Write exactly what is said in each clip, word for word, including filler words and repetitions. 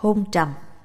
Hôn trầm.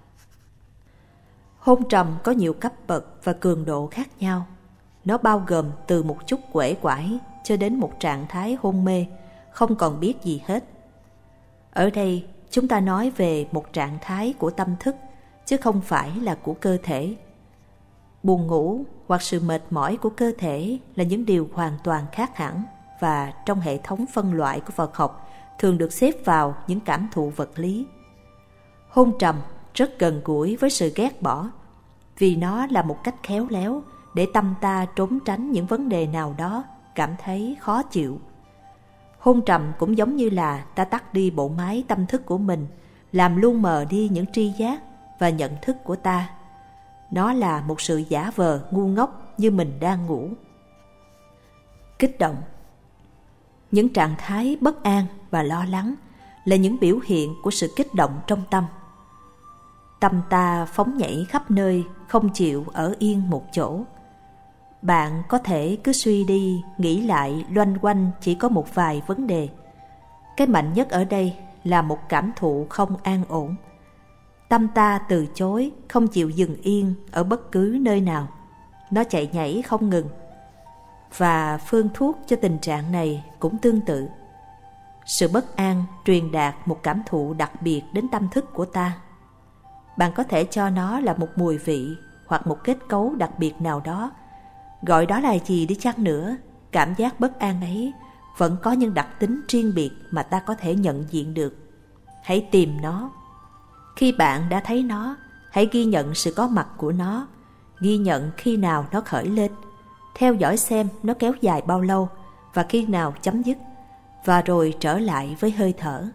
Hôn trầm có nhiều cấp bậc và cường độ khác nhau. Nó bao gồm từ một chút uể oải cho đến một trạng thái hôn mê, không còn biết gì hết. Ở đây chúng ta nói về một trạng thái của tâm thức, chứ không phải là của cơ thể. Buồn ngủ hoặc sự mệt mỏi của cơ thể là những điều hoàn toàn khác hẳn, và trong hệ thống phân loại của Phật học thường được xếp vào những cảm thụ vật lý. Hôn trầm rất gần gũi với sự ghét bỏ, vì nó là một cách khéo léo để tâm ta trốn tránh những vấn đề nào đó cảm thấy khó chịu. Hôn trầm cũng giống như là ta tắt đi bộ máy tâm thức của mình, làm lu mờ đi những tri giác và nhận thức của ta. Nó là một sự giả vờ ngu ngốc như mình đang ngủ. Kích động. Những trạng thái bất an và lo lắng là những biểu hiện của sự kích động trong tâm. Tâm ta phóng nhảy khắp nơi, không chịu ở yên một chỗ. Bạn có thể cứ suy đi, nghĩ lại loanh quanh chỉ có một vài vấn đề. Cái mạnh nhất ở đây là một cảm thụ không an ổn. Tâm ta từ chối, không chịu dừng yên ở bất cứ nơi nào. Nó chạy nhảy không ngừng. Và phương thuốc cho tình trạng này cũng tương tự. Sự bất an truyền đạt một cảm thụ đặc biệt đến tâm thức của ta. Bạn có thể cho nó là một mùi vị hoặc một kết cấu đặc biệt nào đó. Gọi đó là gì đi chăng nữa, cảm giác bất an ấy vẫn có những đặc tính riêng biệt mà ta có thể nhận diện được. Hãy tìm nó. Khi bạn đã thấy nó, hãy ghi nhận sự có mặt của nó, ghi nhận khi nào nó khởi lên, theo dõi xem nó kéo dài bao lâu và khi nào chấm dứt, và rồi trở lại với hơi thở.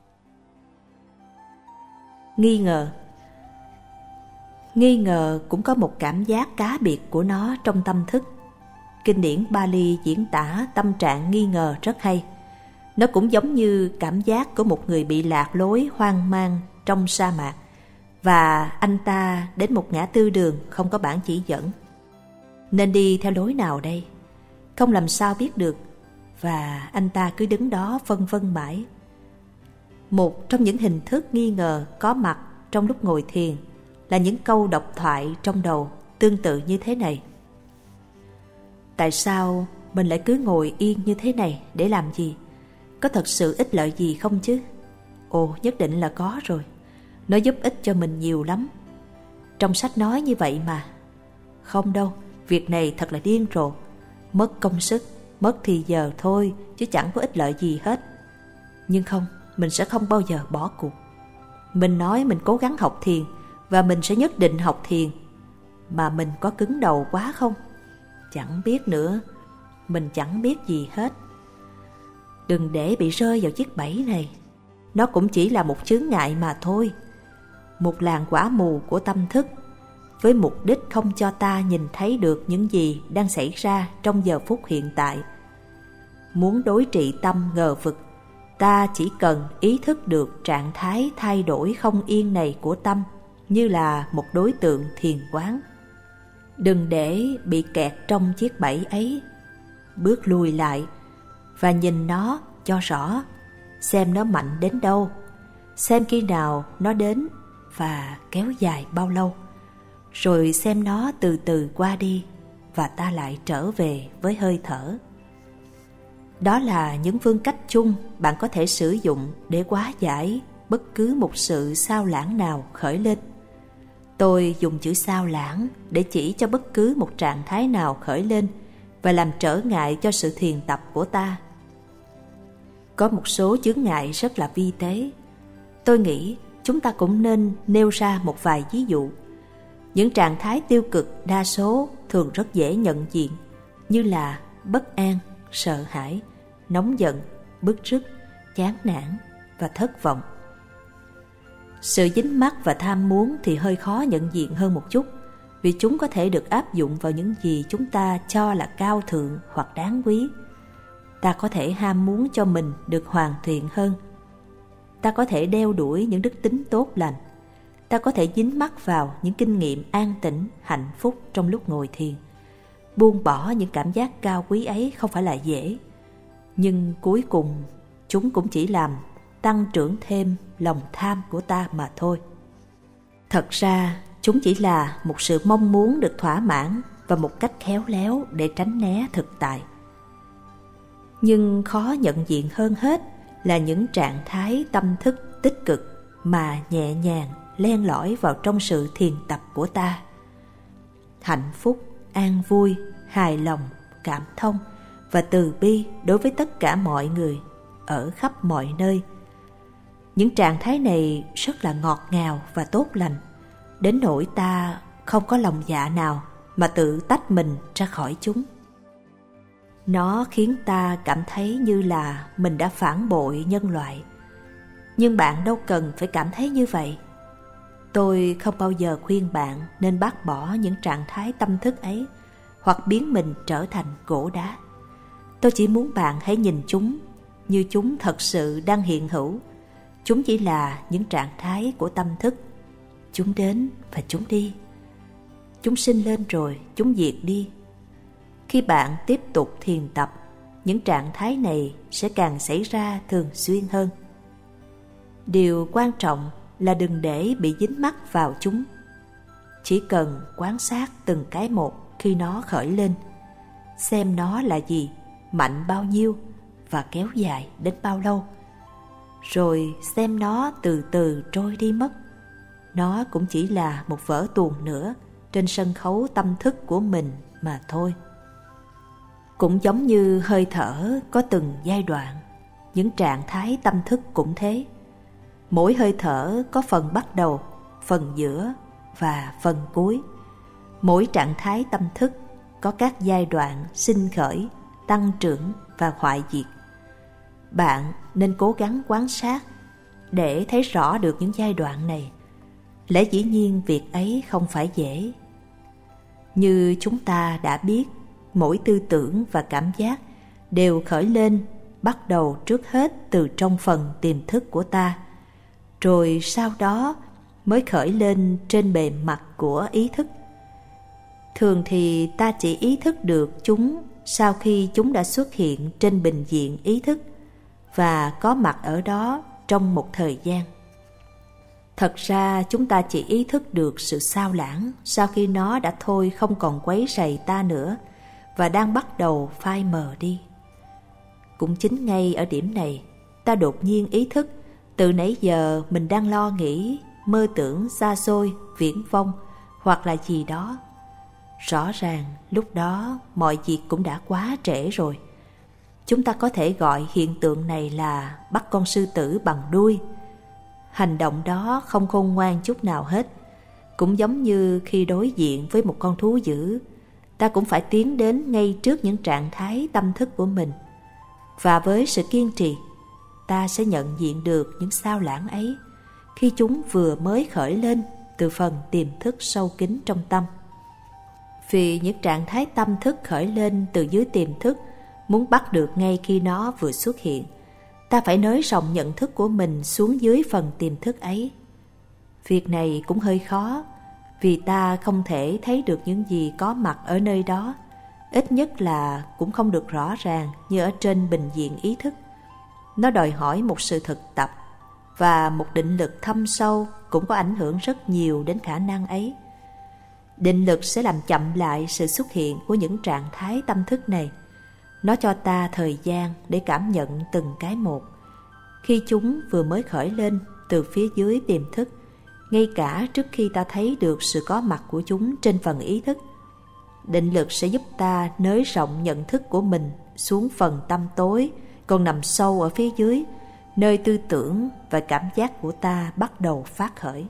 Nghi ngờ. Nghi ngờ cũng có một cảm giác cá biệt của nó trong tâm thức. Kinh điển Pali diễn tả tâm trạng nghi ngờ rất hay. Nó cũng giống như cảm giác của một người bị lạc lối hoang mang trong sa mạc, và anh ta đến một ngã tư đường không có bảng chỉ dẫn. Nên đi theo lối nào đây? Không làm sao biết được, và anh ta cứ đứng đó phân vân mãi. Một trong những hình thức nghi ngờ có mặt trong lúc ngồi thiền là những câu độc thoại trong đầu tương tự như thế này. Tại sao mình lại cứ ngồi yên như thế này để làm gì? Có thật sự ích lợi gì không chứ? Ồ, nhất định là có rồi. Nó giúp ích cho mình nhiều lắm. Trong sách nói như vậy mà. Không đâu, việc này thật là điên rồ. Mất công sức, mất thì giờ thôi, chứ chẳng có ích lợi gì hết. Nhưng không, mình sẽ không bao giờ bỏ cuộc. Mình nói mình cố gắng học thiền, và mình sẽ nhất định học thiền. Mà mình có cứng đầu quá không? Chẳng biết nữa. Mình chẳng biết gì hết. Đừng để bị rơi vào chiếc bẫy này. Nó cũng chỉ là một chướng ngại mà thôi. Một làn quả mù của tâm thức, với mục đích không cho ta nhìn thấy được những gì đang xảy ra trong giờ phút hiện tại. Muốn đối trị tâm ngờ vực, ta chỉ cần ý thức được trạng thái thay đổi không yên này của tâm như là một đối tượng thiền quán. Đừng để bị kẹt trong chiếc bẫy ấy. Bước lùi lại và nhìn nó cho rõ, xem nó mạnh đến đâu, xem khi nào nó đến và kéo dài bao lâu, rồi xem nó từ từ qua đi và ta lại trở về với hơi thở. Đó là những phương cách chung bạn có thể sử dụng để hóa giải bất cứ một sự sao lãng nào khởi lên. Tôi dùng chữ sao lãng để chỉ cho bất cứ một trạng thái nào khởi lên và làm trở ngại cho sự thiền tập của ta. Có một số chướng ngại rất là vi tế. Tôi nghĩ chúng ta cũng nên nêu ra một vài ví dụ. Những trạng thái tiêu cực đa số thường rất dễ nhận diện, như là bất an, sợ hãi, nóng giận, bức rứt, chán nản và thất vọng. Sự dính mắc và tham muốn thì hơi khó nhận diện hơn một chút, vì chúng có thể được áp dụng vào những gì chúng ta cho là cao thượng hoặc đáng quý. Ta có thể ham muốn cho mình được hoàn thiện hơn. Ta có thể đeo đuổi những đức tính tốt lành. Ta có thể dính mắc vào những kinh nghiệm an tĩnh, hạnh phúc trong lúc ngồi thiền. Buông bỏ những cảm giác cao quý ấy không phải là dễ, nhưng cuối cùng chúng cũng chỉ làm tăng trưởng thêm lòng tham của ta mà thôi. Thật ra chúng chỉ là một sự mong muốn được thỏa mãn và một cách khéo léo để tránh né thực tại. Nhưng khó nhận diện hơn hết là những trạng thái tâm thức tích cực mà nhẹ nhàng len lỏi vào trong sự thiền tập của ta. Hạnh phúc, an vui, hài lòng, cảm thông và từ bi đối với tất cả mọi người ở khắp mọi nơi. Những trạng thái này rất là ngọt ngào và tốt lành, đến nỗi ta không có lòng dạ nào mà tự tách mình ra khỏi chúng. Nó khiến ta cảm thấy như là mình đã phản bội nhân loại. Nhưng bạn đâu cần phải cảm thấy như vậy. Tôi không bao giờ khuyên bạn nên bác bỏ những trạng thái tâm thức ấy hoặc biến mình trở thành gỗ đá. Tôi chỉ muốn bạn hãy nhìn chúng như chúng thật sự đang hiện hữu. Chúng chỉ là những trạng thái của tâm thức. Chúng đến và chúng đi. Chúng sinh lên rồi chúng diệt đi. Khi bạn tiếp tục thiền tập, những trạng thái này sẽ càng xảy ra thường xuyên hơn. Điều quan trọng là đừng để bị dính mắc vào chúng. Chỉ cần quan sát từng cái một khi nó khởi lên, xem nó là gì, mạnh bao nhiêu và kéo dài đến bao lâu, rồi xem nó từ từ trôi đi mất. Nó cũng chỉ là một vở tuồng nữa trên sân khấu tâm thức của mình mà thôi. Cũng giống như hơi thở có từng giai đoạn, những trạng thái tâm thức cũng thế. Mỗi hơi thở có phần bắt đầu, phần giữa và phần cuối. Mỗi trạng thái tâm thức có các giai đoạn sinh khởi, tăng trưởng và hoại diệt. Bạn nên cố gắng quan sát để thấy rõ được những giai đoạn này. Lẽ dĩ nhiên việc ấy không phải dễ. Như chúng ta đã biết, mỗi tư tưởng và cảm giác đều khởi lên bắt đầu trước hết từ trong phần tiềm thức của ta, rồi sau đó mới khởi lên trên bề mặt của ý thức. Thường thì ta chỉ ý thức được chúng sau khi chúng đã xuất hiện trên bình diện ý thức và có mặt ở đó trong một thời gian. Thật ra chúng ta chỉ ý thức được sự sao lãng sau khi nó đã thôi không còn quấy rầy ta nữa và đang bắt đầu phai mờ đi. Cũng chính ngay ở điểm này, ta đột nhiên ý thức từ nãy giờ mình đang lo nghĩ, mơ tưởng xa xôi, viển vông hoặc là gì đó. Rõ ràng lúc đó mọi việc cũng đã quá trễ rồi. Chúng ta có thể gọi hiện tượng này là bắt con sư tử bằng đuôi. Hành động đó không khôn ngoan chút nào hết. Cũng giống như khi đối diện với một con thú dữ, ta cũng phải tiến đến ngay trước những trạng thái tâm thức của mình. Và với sự kiên trì, ta sẽ nhận diện được những sao lãng ấy khi chúng vừa mới khởi lên từ phần tiềm thức sâu kín trong tâm. Vì những trạng thái tâm thức khởi lên từ dưới tiềm thức muốn bắt được ngay khi nó vừa xuất hiện, ta phải nới rộng nhận thức của mình xuống dưới phần tiềm thức ấy. Việc này cũng hơi khó, vì ta không thể thấy được những gì có mặt ở nơi đó, ít nhất là cũng không được rõ ràng như ở trên bình diện ý thức. Nó đòi hỏi một sự thực tập, và một định lực thâm sâu cũng có ảnh hưởng rất nhiều đến khả năng ấy. Định lực sẽ làm chậm lại sự xuất hiện của những trạng thái tâm thức này. Nó cho ta thời gian để cảm nhận từng cái một, khi chúng vừa mới khởi lên từ phía dưới tiềm thức, ngay cả trước khi ta thấy được sự có mặt của chúng trên phần ý thức. Định lực sẽ giúp ta nới rộng nhận thức của mình xuống phần tâm tối còn nằm sâu ở phía dưới, nơi tư tưởng và cảm giác của ta bắt đầu phát khởi.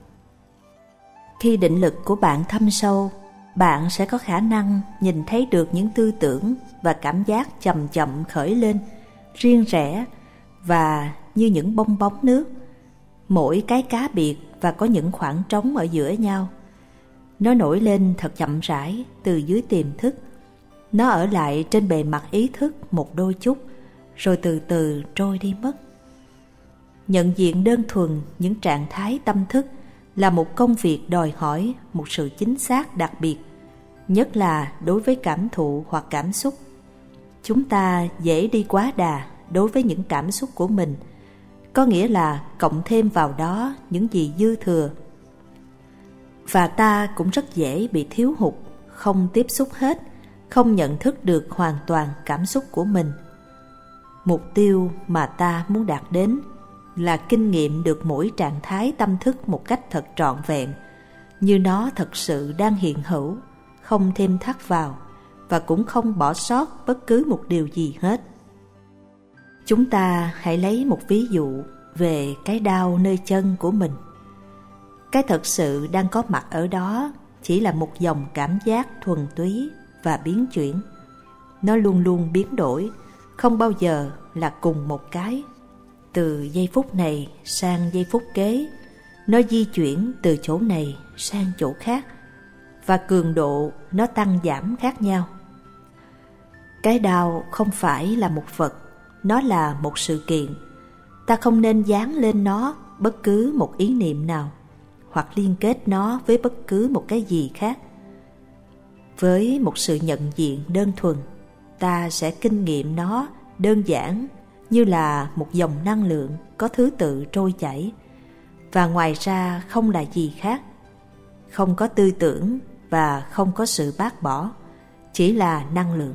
Khi định lực của bạn thâm sâu, bạn sẽ có khả năng nhìn thấy được những tư tưởng và cảm giác chậm chậm khởi lên, riêng rẽ và như những bong bóng nước, mỗi cái cá biệt và có những khoảng trống ở giữa nhau. Nó nổi lên thật chậm rãi từ dưới tiềm thức. Nó ở lại trên bề mặt ý thức một đôi chút, rồi từ từ trôi đi mất. Nhận diện đơn thuần những trạng thái tâm thức là một công việc đòi hỏi một sự chính xác đặc biệt, nhất là đối với cảm thụ hoặc cảm xúc. Chúng ta dễ đi quá đà đối với những cảm xúc của mình, có nghĩa là cộng thêm vào đó những gì dư thừa. Và ta cũng rất dễ bị thiếu hụt, không tiếp xúc hết, không nhận thức được hoàn toàn cảm xúc của mình. Mục tiêu mà ta muốn đạt đến là kinh nghiệm được mỗi trạng thái tâm thức một cách thật trọn vẹn, như nó thật sự đang hiện hữu, không thêm thắt vào và cũng không bỏ sót bất cứ một điều gì hết. Chúng ta hãy lấy một ví dụ về cái đau nơi chân của mình. Cái thật sự đang có mặt ở đó chỉ là một dòng cảm giác thuần túy và biến chuyển. Nó luôn luôn biến đổi, không bao giờ là cùng một cái. Từ giây phút này sang giây phút kế, nó di chuyển từ chỗ này sang chỗ khác, và cường độ nó tăng giảm khác nhau. Cái đau không phải là một vật, nó là một sự kiện. Ta không nên dán lên nó bất cứ một ý niệm nào, hoặc liên kết nó với bất cứ một cái gì khác. Với một sự nhận diện đơn thuần, ta sẽ kinh nghiệm nó đơn giản như là một dòng năng lượng có thứ tự trôi chảy, và ngoài ra không là gì khác. Không có tư tưởng và không có sự bác bỏ, chỉ là năng lượng.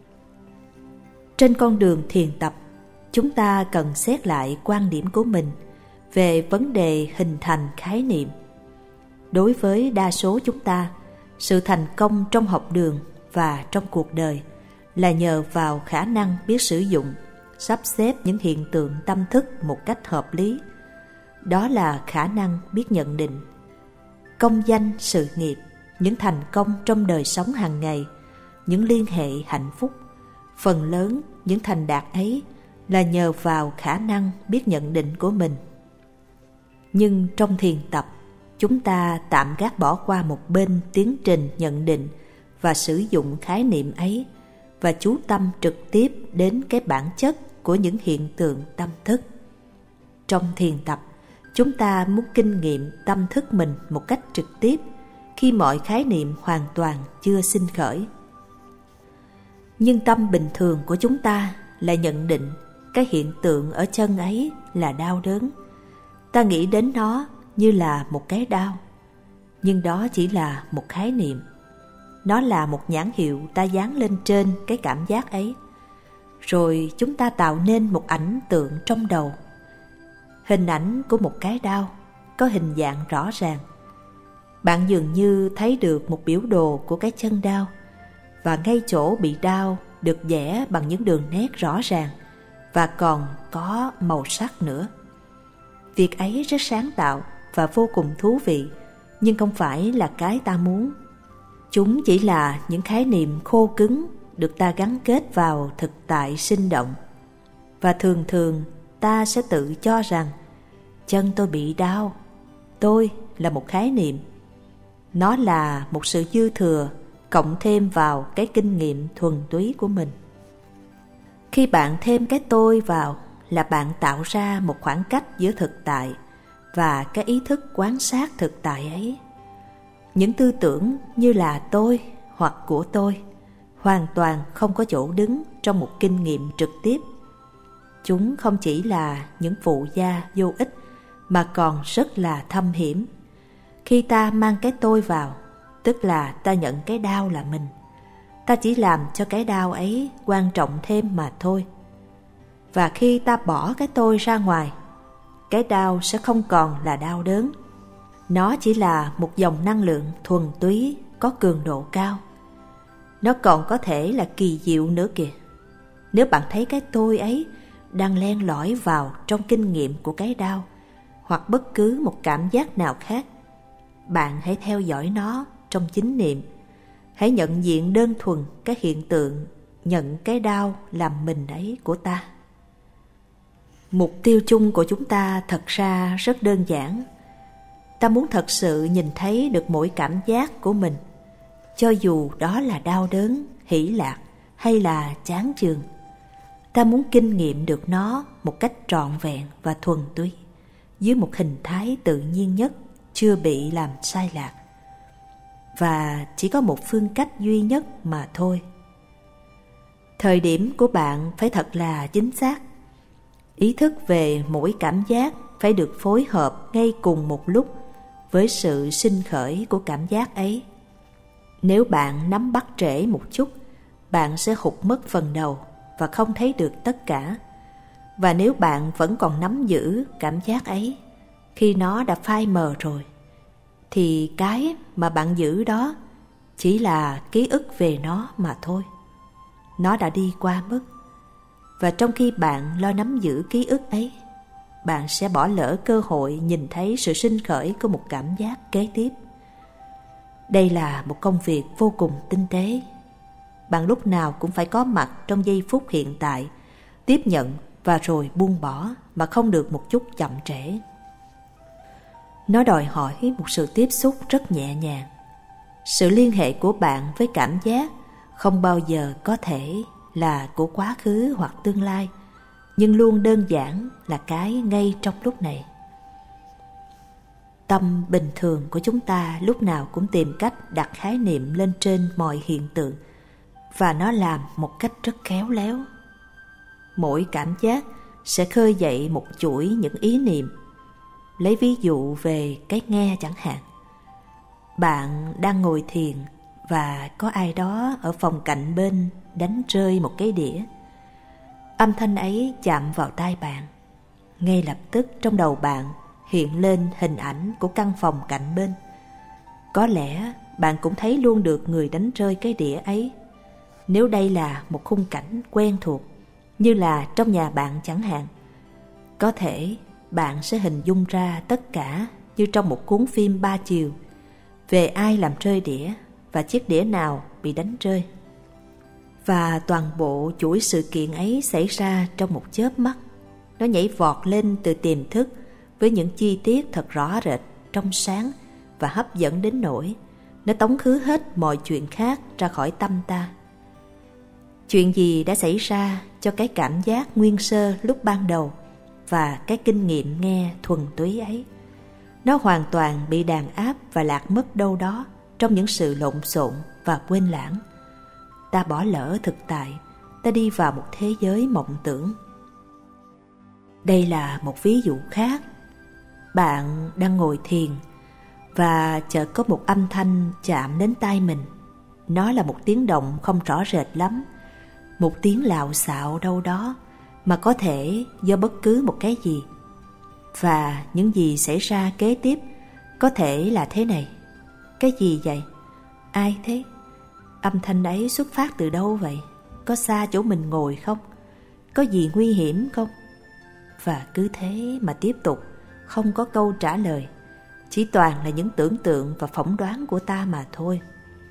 Trên con đường thiền tập, chúng ta cần xét lại quan điểm của mình về vấn đề hình thành khái niệm. Đối với đa số chúng ta, sự thành công trong học đường và trong cuộc đời là nhờ vào khả năng biết sử dụng, sắp xếp những hiện tượng tâm thức một cách hợp lý. Đó là khả năng biết nhận định. Công danh, sự nghiệp, những thành công trong đời sống hàng ngày, những liên hệ hạnh phúc, phần lớn những thành đạt ấy là nhờ vào khả năng biết nhận định của mình. Nhưng trong thiền tập, chúng ta tạm gác bỏ qua một bên tiến trình nhận định và sử dụng khái niệm ấy, và chú tâm trực tiếp đến cái bản chất của những hiện tượng tâm thức. Trong thiền tập, chúng ta muốn kinh nghiệm tâm thức mình một cách trực tiếp khi mọi khái niệm hoàn toàn chưa sinh khởi. Nhưng tâm bình thường của chúng ta lại nhận định cái hiện tượng ở chân ấy là đau đớn. Ta nghĩ đến nó như là một cái đau, nhưng đó chỉ là một khái niệm. Nó là một nhãn hiệu ta dán lên trên cái cảm giác ấy. Rồi chúng ta tạo nên một ảnh tượng trong đầu. Hình ảnh của một cái đau có hình dạng rõ ràng. Bạn dường như thấy được một biểu đồ của cái chân đau, và ngay chỗ bị đau được vẽ bằng những đường nét rõ ràng và còn có màu sắc nữa. Việc ấy rất sáng tạo và vô cùng thú vị, nhưng không phải là cái ta muốn. Chúng chỉ là những khái niệm khô cứng được ta gắn kết vào thực tại sinh động. Và thường thường ta sẽ tự cho rằng chân tôi bị đau. Tôi là một khái niệm. Nó là một sự dư thừa cộng thêm vào cái kinh nghiệm thuần túy của mình. Khi bạn thêm cái tôi vào là bạn tạo ra một khoảng cách giữa thực tại và cái ý thức quan sát thực tại ấy. Những tư tưởng như là tôi hoặc của tôi hoàn toàn không có chỗ đứng trong một kinh nghiệm trực tiếp. Chúng không chỉ là những phụ gia vô ích mà còn rất là thâm hiểm. Khi ta mang cái tôi vào, tức là ta nhận cái đau là mình. Ta chỉ làm cho cái đau ấy quan trọng thêm mà thôi. Và khi ta bỏ cái tôi ra ngoài, cái đau sẽ không còn là đau đớn. Nó chỉ là một dòng năng lượng thuần túy có cường độ cao. Nó còn có thể là kỳ diệu nữa kìa. Nếu bạn thấy cái tôi ấy đang len lỏi vào trong kinh nghiệm của cái đau hoặc bất cứ một cảm giác nào khác, bạn hãy theo dõi nó trong chính niệm. Hãy nhận diện đơn thuần cái hiện tượng nhận cái đau làm mình ấy của ta. Mục tiêu chung của chúng ta thật ra rất đơn giản. Ta muốn thật sự nhìn thấy được mỗi cảm giác của mình, cho dù đó là đau đớn, hỷ lạc hay là chán chường. Ta muốn kinh nghiệm được nó một cách trọn vẹn và thuần túy, dưới một hình thái tự nhiên nhất, chưa bị làm sai lạc. Và chỉ có một phương cách duy nhất mà thôi. Thời điểm của bạn phải thật là chính xác. Ý thức về mỗi cảm giác phải được phối hợp ngay cùng một lúc với sự sinh khởi của cảm giác ấy. Nếu bạn nắm bắt trễ một chút, bạn sẽ hụt mất phần đầu và không thấy được tất cả. Và nếu bạn vẫn còn nắm giữ cảm giác ấy khi nó đã phai mờ rồi, thì cái mà bạn giữ đó chỉ là ký ức về nó mà thôi. Nó đã đi qua mất. Và trong khi bạn lo nắm giữ ký ức ấy, bạn sẽ bỏ lỡ cơ hội nhìn thấy sự sinh khởi của một cảm giác kế tiếp. Đây là một công việc vô cùng tinh tế. Bạn lúc nào cũng phải có mặt trong giây phút hiện tại, tiếp nhận và rồi buông bỏ mà không được một chút chậm trễ. Nó đòi hỏi một sự tiếp xúc rất nhẹ nhàng. Sự liên hệ của bạn với cảm giác không bao giờ có thể là của quá khứ hoặc tương lai, nhưng luôn đơn giản là cái ngay trong lúc này. Tâm bình thường của chúng ta lúc nào cũng tìm cách đặt khái niệm lên trên mọi hiện tượng, và nó làm một cách rất khéo léo. Mỗi cảm giác sẽ khơi dậy một chuỗi những ý niệm. Lấy ví dụ về cái nghe chẳng hạn. Bạn đang ngồi thiền và có ai đó ở phòng cạnh bên đánh rơi một cái đĩa. Âm thanh ấy chạm vào tai bạn. Ngay lập tức trong đầu bạn hiện lên hình ảnh của căn phòng cạnh bên. Có lẽ bạn cũng thấy luôn được người đánh rơi cái đĩa ấy. Nếu đây là một khung cảnh quen thuộc, như là trong nhà bạn chẳng hạn, có thể bạn sẽ hình dung ra tất cả như trong một cuốn phim ba chiều về ai làm rơi đĩa và chiếc đĩa nào bị đánh rơi. Và toàn bộ chuỗi sự kiện ấy xảy ra trong một chớp mắt. Nó nhảy vọt lên từ tiềm thức với những chi tiết thật rõ rệt, trong sáng và hấp dẫn đến nỗi nó tống khứ hết mọi chuyện khác ra khỏi tâm ta. Chuyện gì đã xảy ra cho cái cảm giác nguyên sơ lúc ban đầu và cái kinh nghiệm nghe thuần túy ấy? Nó hoàn toàn bị đàn áp và lạc mất đâu đó trong những sự lộn xộn và quên lãng. Ta bỏ lỡ thực tại, ta đi vào một thế giới mộng tưởng. Đây là một ví dụ khác. Bạn đang ngồi thiền và chợt có một âm thanh chạm đến tai mình. Nó là một tiếng động không rõ rệt lắm, một tiếng lạo xạo đâu đó, mà có thể do bất cứ một cái gì. Và những gì xảy ra kế tiếp có thể là thế này. Cái gì vậy? Ai thế? Âm thanh ấy xuất phát từ đâu vậy? Có xa chỗ mình ngồi không? Có gì nguy hiểm không? Và cứ thế mà tiếp tục, không có câu trả lời. Chỉ toàn là những tưởng tượng và phỏng đoán của ta mà thôi.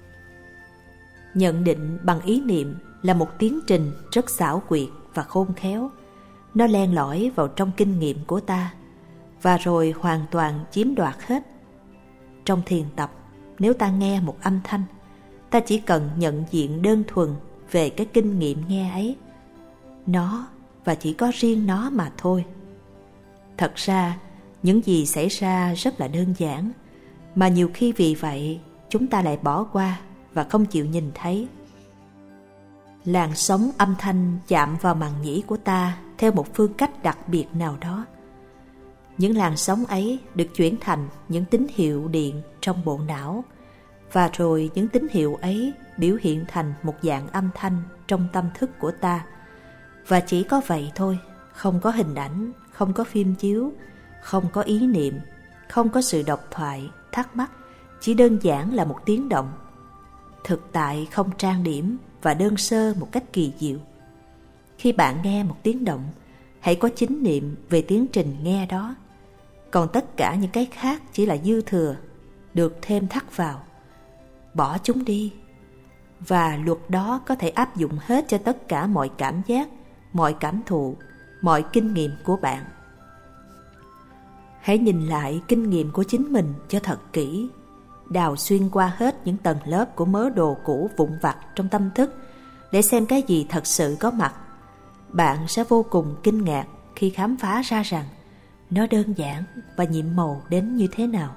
Nhận định bằng ý niệm là một tiến trình rất xảo quyệt và khôn khéo. Nó len lỏi vào trong kinh nghiệm của ta và rồi hoàn toàn chiếm đoạt hết. Trong thiền tập, nếu ta nghe một âm thanh, ta chỉ cần nhận diện đơn thuần về cái kinh nghiệm nghe ấy. Nó và chỉ có riêng nó mà thôi. Thật ra, những gì xảy ra rất là đơn giản, mà nhiều khi vì vậy chúng ta lại bỏ qua và không chịu nhìn thấy. Làn sóng âm thanh chạm vào màng nhĩ của ta theo một phương cách đặc biệt nào đó. Những làn sóng ấy được chuyển thành những tín hiệu điện trong bộ não, và rồi những tín hiệu ấy biểu hiện thành một dạng âm thanh trong tâm thức của ta. Và chỉ có vậy thôi, không có hình ảnh, không có phim chiếu, không có ý niệm, không có sự độc thoại, thắc mắc, chỉ đơn giản là một tiếng động. Thực tại không trang điểm và đơn sơ một cách kỳ diệu. Khi bạn nghe một tiếng động, hãy có chánh niệm về tiến trình nghe đó. Còn tất cả những cái khác chỉ là dư thừa, được thêm thắt vào. Bỏ chúng đi. Và luật đó có thể áp dụng hết cho tất cả mọi cảm giác, mọi cảm thụ, mọi kinh nghiệm của bạn. Hãy nhìn lại kinh nghiệm của chính mình cho thật kỹ, đào xuyên qua hết những tầng lớp của mớ đồ cũ vụn vặt trong tâm thức để xem cái gì thật sự có mặt. Bạn sẽ vô cùng kinh ngạc khi khám phá ra rằng nó đơn giản và nhiệm màu đến như thế nào.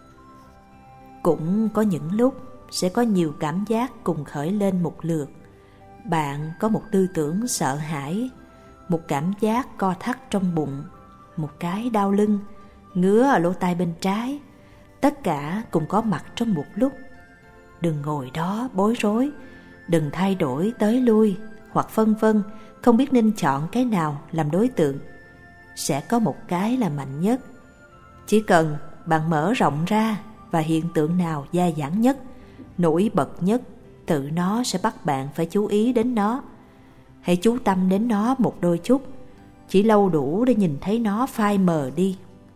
Cũng có những lúc sẽ có nhiều cảm giác cùng khởi lên một lượt. Bạn có một tư tưởng sợ hãi, một cảm giác co thắt trong bụng, một cái đau lưng, ngứa ở lỗ tai bên trái, tất cả cùng có mặt trong một lúc. Đừng ngồi đó bối rối, đừng thay đổi tới lui hoặc phân vân, không biết nên chọn cái nào làm đối tượng. Sẽ có một cái là mạnh nhất. Chỉ cần bạn mở rộng ra và hiện tượng nào dai dẳng nhất, nổi bật nhất, tự nó sẽ bắt bạn phải chú ý đến nó. Hãy chú tâm đến nó một đôi chút, chỉ lâu đủ để nhìn thấy nó phai mờ đi.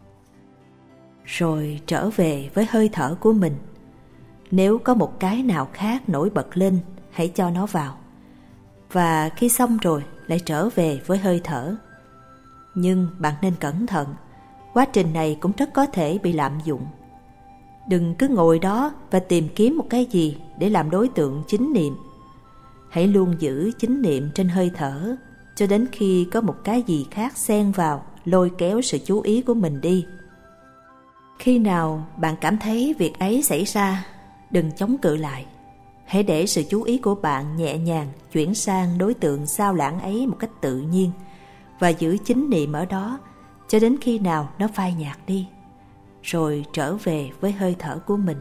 Rồi trở về với hơi thở của mình. Nếu có một cái nào khác nổi bật lên, hãy cho nó vào. Và khi xong rồi, lại trở về với hơi thở. Nhưng bạn nên cẩn thận, quá trình này cũng rất có thể bị lạm dụng. Đừng cứ ngồi đó và tìm kiếm một cái gì để làm đối tượng chính niệm. Hãy luôn giữ chính niệm trên hơi thở cho đến khi có một cái gì khác xen vào, lôi kéo sự chú ý của mình đi. Khi nào bạn cảm thấy việc ấy xảy ra, đừng chống cự lại. Hãy để sự chú ý của bạn nhẹ nhàng chuyển sang đối tượng sao lãng ấy một cách tự nhiên và giữ chính niệm ở đó cho đến khi nào nó phai nhạt đi, rồi trở về với hơi thở của mình.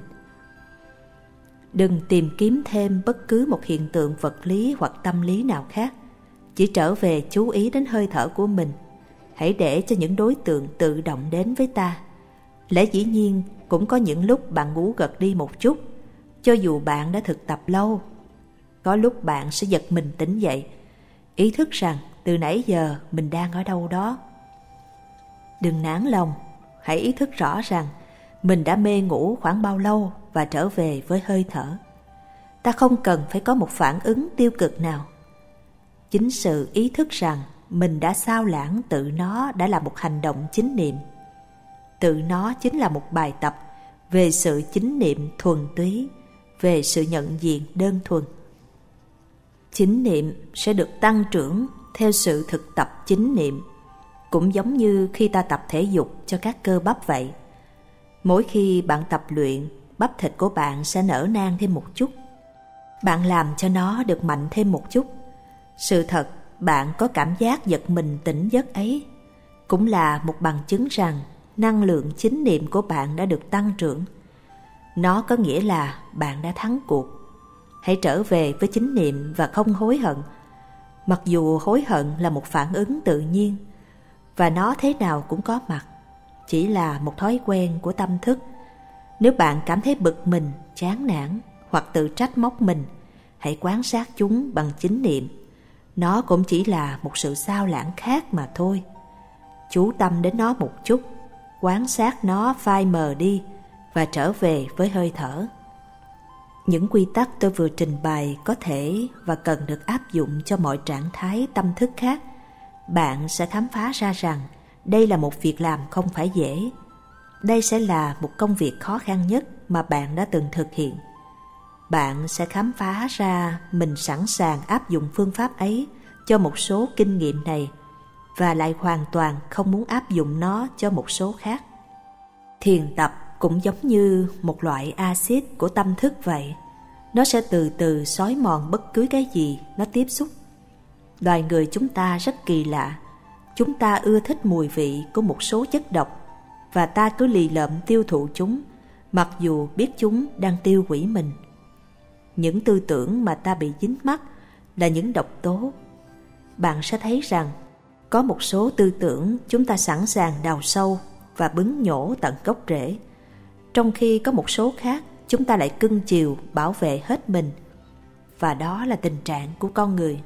Đừng tìm kiếm thêm bất cứ một hiện tượng vật lý hoặc tâm lý nào khác. Chỉ trở về chú ý đến hơi thở của mình. Hãy để cho những đối tượng tự động đến với ta. Lẽ dĩ nhiên cũng có những lúc bạn ngủ gật đi một chút, cho dù bạn đã thực tập lâu. Có lúc bạn sẽ giật mình tỉnh dậy, ý thức rằng từ nãy giờ mình đang ở đâu đó. Đừng nản lòng, hãy ý thức rõ rằng mình đã mê ngủ khoảng bao lâu và trở về với hơi thở. Ta không cần phải có một phản ứng tiêu cực nào. Chính sự ý thức rằng mình đã sao lãng tự nó đã là một hành động chính niệm. Tự nó chính là một bài tập về sự chính niệm thuần túy, về sự nhận diện đơn thuần. Chính niệm sẽ được tăng trưởng theo sự thực tập chính niệm, cũng giống như khi ta tập thể dục cho các cơ bắp vậy. Mỗi khi bạn tập luyện, bắp thịt của bạn sẽ nở nang thêm một chút. Bạn làm cho nó được mạnh thêm một chút. Sự thật, bạn có cảm giác giật mình tỉnh giấc ấy cũng là một bằng chứng rằng năng lượng chính niệm của bạn đã được tăng trưởng. Nó có nghĩa là bạn đã thắng cuộc. Hãy trở về với chính niệm và không hối hận. Mặc dù hối hận là một phản ứng tự nhiên, và nó thế nào cũng có mặt, chỉ là một thói quen của tâm thức. Nếu bạn cảm thấy bực mình, chán nản hoặc tự trách móc mình, hãy quan sát chúng bằng chính niệm. Nó cũng chỉ là một sự sao lãng khác mà thôi. Chú tâm đến nó một chút, quan sát nó phai mờ đi và trở về với hơi thở. Những quy tắc tôi vừa trình bày có thể và cần được áp dụng cho mọi trạng thái tâm thức khác. Bạn sẽ khám phá ra rằng đây là một việc làm không phải dễ. Đây sẽ là một công việc khó khăn nhất mà bạn đã từng thực hiện. Bạn sẽ khám phá ra mình sẵn sàng áp dụng phương pháp ấy cho một số kinh nghiệm này và lại hoàn toàn không muốn áp dụng nó cho một số khác. Thiền tập cũng giống như một loại axit của tâm thức vậy. Nó sẽ từ từ xói mòn bất cứ cái gì nó tiếp xúc. Loài người chúng ta rất kỳ lạ. Chúng ta ưa thích mùi vị của một số chất độc và ta cứ lì lợm tiêu thụ chúng, mặc dù biết chúng đang tiêu hủy mình. Những tư tưởng mà ta bị dính mắc là những độc tố. Bạn sẽ thấy rằng có một số tư tưởng chúng ta sẵn sàng đào sâu và bứng nhổ tận gốc rễ, trong khi có một số khác chúng ta lại cưng chiều bảo vệ hết mình. Và đó là tình trạng của con người.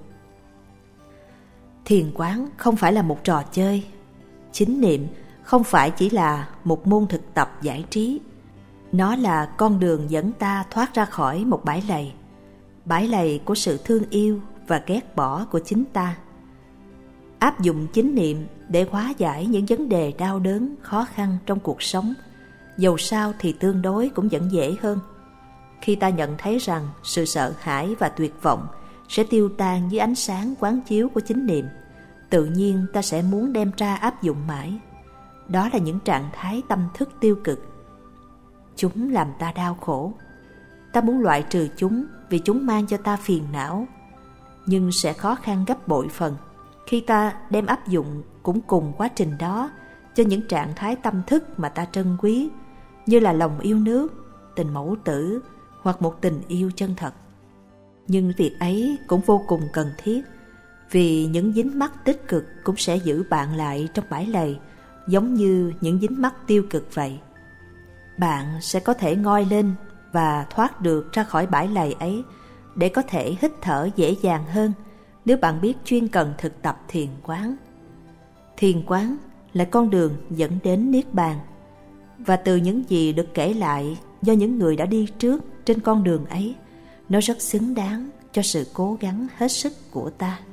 Thiền quán không phải là một trò chơi. Chính niệm không phải chỉ là một môn thực tập giải trí. Nó là con đường dẫn ta thoát ra khỏi một bãi lầy, bãi lầy của sự thương yêu và ghét bỏ của chính ta. Áp dụng chính niệm để hóa giải những vấn đề đau đớn, khó khăn trong cuộc sống, dầu sao thì tương đối cũng vẫn dễ hơn. Khi ta nhận thấy rằng sự sợ hãi và tuyệt vọng sẽ tiêu tan dưới ánh sáng quán chiếu của chính niệm, tự nhiên ta sẽ muốn đem ra áp dụng mãi. Đó là những trạng thái tâm thức tiêu cực. Chúng làm ta đau khổ. Ta muốn loại trừ chúng vì chúng mang cho ta phiền não, nhưng sẽ khó khăn gấp bội phần khi ta đem áp dụng cũng cùng quá trình đó cho những trạng thái tâm thức mà ta trân quý, như là lòng yêu nước, tình mẫu tử hoặc một tình yêu chân thật. Nhưng việc ấy cũng vô cùng cần thiết, vì những dính mắc tích cực cũng sẽ giữ bạn lại trong bãi lầy, giống như những dính mắc tiêu cực vậy. Bạn sẽ có thể ngoi lên và thoát được ra khỏi bãi lầy ấy để có thể hít thở dễ dàng hơn nếu bạn biết chuyên cần thực tập thiền quán. Thiền quán là con đường dẫn đến Niết Bàn, và từ những gì được kể lại do những người đã đi trước trên con đường ấy, nó rất xứng đáng cho sự cố gắng hết sức của ta.